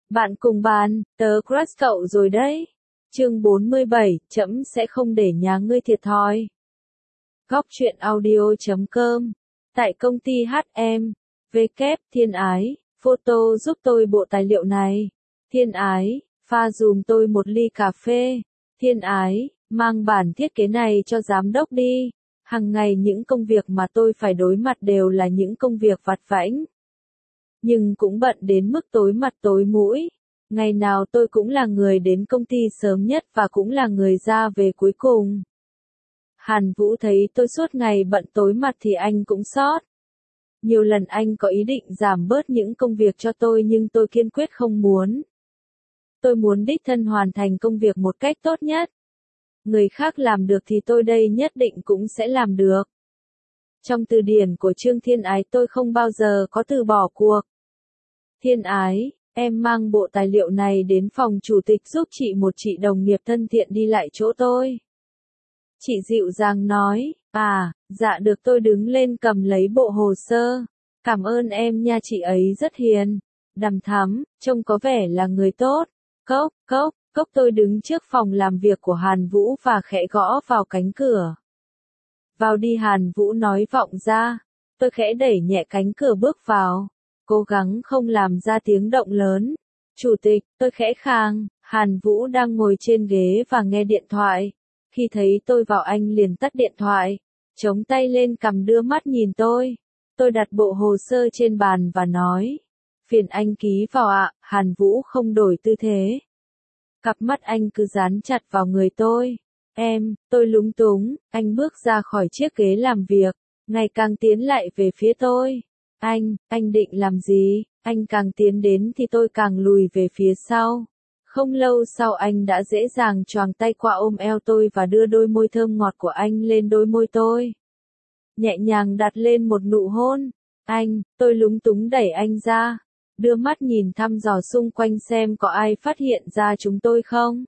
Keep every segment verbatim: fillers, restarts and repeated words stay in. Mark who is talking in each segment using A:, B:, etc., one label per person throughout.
A: Bạn cùng bàn, tớ crush cậu rồi đấy. Chương bốn mươi bảy, trẫm sẽ không để nhà ngươi thiệt thòi. Góc truyện audio chấm com. Tại công ty hát em, W, Thiên Ái, photo giúp tôi bộ tài liệu này. Thiên Ái, pha dùm tôi một ly cà phê. Thiên Ái, mang bản thiết kế này cho giám đốc đi. Hằng ngày những công việc mà tôi phải đối mặt đều là những công việc vặt vãnh. Nhưng cũng bận đến mức tối mặt tối mũi. Ngày nào tôi cũng là người đến công ty sớm nhất và cũng là người ra về cuối cùng. Hàn Vũ thấy tôi suốt ngày bận tối mặt thì anh cũng sót. Nhiều lần anh có ý định giảm bớt những công việc cho tôi nhưng tôi kiên quyết không muốn. Tôi muốn đích thân hoàn thành công việc một cách tốt nhất. Người khác làm được thì tôi đây nhất định cũng sẽ làm được. Trong từ điển của Trương Thiên Ái tôi không bao giờ có từ bỏ cuộc. Thiên Ái, em mang bộ tài liệu này đến phòng chủ tịch giúp chị một chị đồng nghiệp thân thiện đi lại chỗ tôi. Chị dịu dàng nói, à, dạ được, tôi đứng lên cầm lấy bộ hồ sơ. Cảm ơn em nha, chị ấy rất hiền, đằm thắm, trông có vẻ là người tốt. Cốc, cốc, cốc, tôi đứng trước phòng làm việc của Hàn Vũ và khẽ gõ vào cánh cửa. Vào đi, Hàn Vũ nói vọng ra. Tôi khẽ đẩy nhẹ cánh cửa bước vào, cố gắng không làm ra tiếng động lớn. Chủ tịch, tôi khẽ khàng. Hàn Vũ đang ngồi trên ghế và nghe điện thoại. Khi thấy tôi vào anh liền tắt điện thoại, chống tay lên cằm đưa mắt nhìn tôi. Tôi đặt bộ hồ sơ trên bàn và nói, phiền anh ký vào ạ. Hàn Vũ không đổi tư thế. Cặp mắt anh cứ dán chặt vào người tôi. Em, tôi lúng túng, anh bước ra khỏi chiếc ghế làm việc, ngày càng tiến lại về phía tôi. Anh, anh định làm gì? Anh càng tiến đến thì tôi càng lùi về phía sau. Không lâu sau anh đã dễ dàng choàng tay qua ôm eo tôi và đưa đôi môi thơm ngọt của anh lên đôi môi tôi. Nhẹ nhàng đặt lên một nụ hôn. Anh, tôi lúng túng đẩy anh ra, đưa mắt nhìn thăm dò xung quanh xem có ai phát hiện ra chúng tôi không.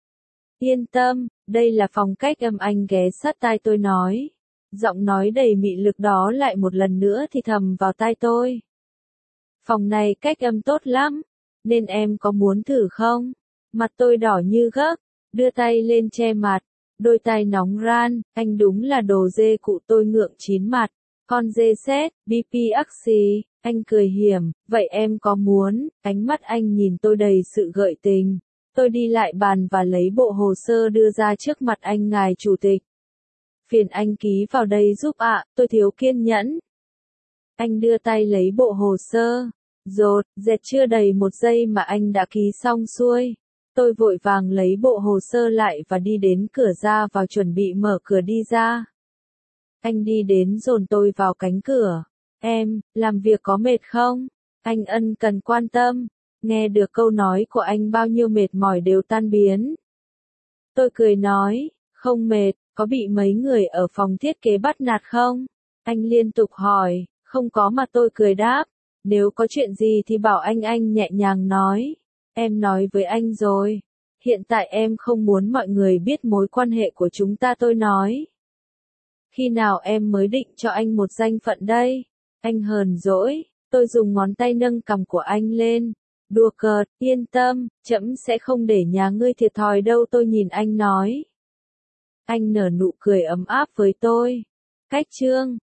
A: Yên tâm, đây là phòng cách âm, anh ghé sát tai tôi nói. Giọng nói đầy mị lực đó lại một lần nữa thì thầm vào tai tôi. Phòng này cách âm tốt lắm, nên em có muốn thử không? Mặt tôi đỏ như gấc, đưa tay lên che mặt, đôi tay nóng ran, anh đúng là đồ dê cụ, tôi ngượng chín mặt. Con dê xét, bê pê Axi, anh cười hiểm, vậy em có muốn? Ánh mắt anh nhìn tôi đầy sự gợi tình. Tôi đi lại bàn và lấy bộ hồ sơ đưa ra trước mặt anh. Ngài chủ tịch, phiền anh ký vào đây giúp ạ, tôi thiếu kiên nhẫn. Anh đưa tay lấy bộ hồ sơ. Rột, dẹt chưa đầy một giây mà anh đã ký xong xuôi. Tôi vội vàng lấy bộ hồ sơ lại và đi đến cửa ra vào chuẩn bị mở cửa đi ra. Anh đi đến dồn tôi vào cánh cửa. Em, làm việc có mệt không? Anh ân cần quan tâm. Nghe được câu nói của anh bao nhiêu mệt mỏi đều tan biến. Tôi cười nói, không mệt, có bị mấy người ở phòng thiết kế bắt nạt không? Anh liên tục hỏi, không có mà tôi cười đáp. Nếu có chuyện gì thì bảo anh. Anh nhẹ nhàng nói, em nói với anh rồi. Hiện tại em không muốn mọi người biết mối quan hệ của chúng ta, tôi nói. Khi nào em mới định cho anh một danh phận đây? Anh hờn dỗi. Tôi dùng ngón tay nâng cằm của anh lên. Đùa cợt, yên tâm, trẫm sẽ không để nhà ngươi thiệt thòi đâu, tôi nhìn anh nói. Anh nở nụ cười ấm áp với tôi. Cách chương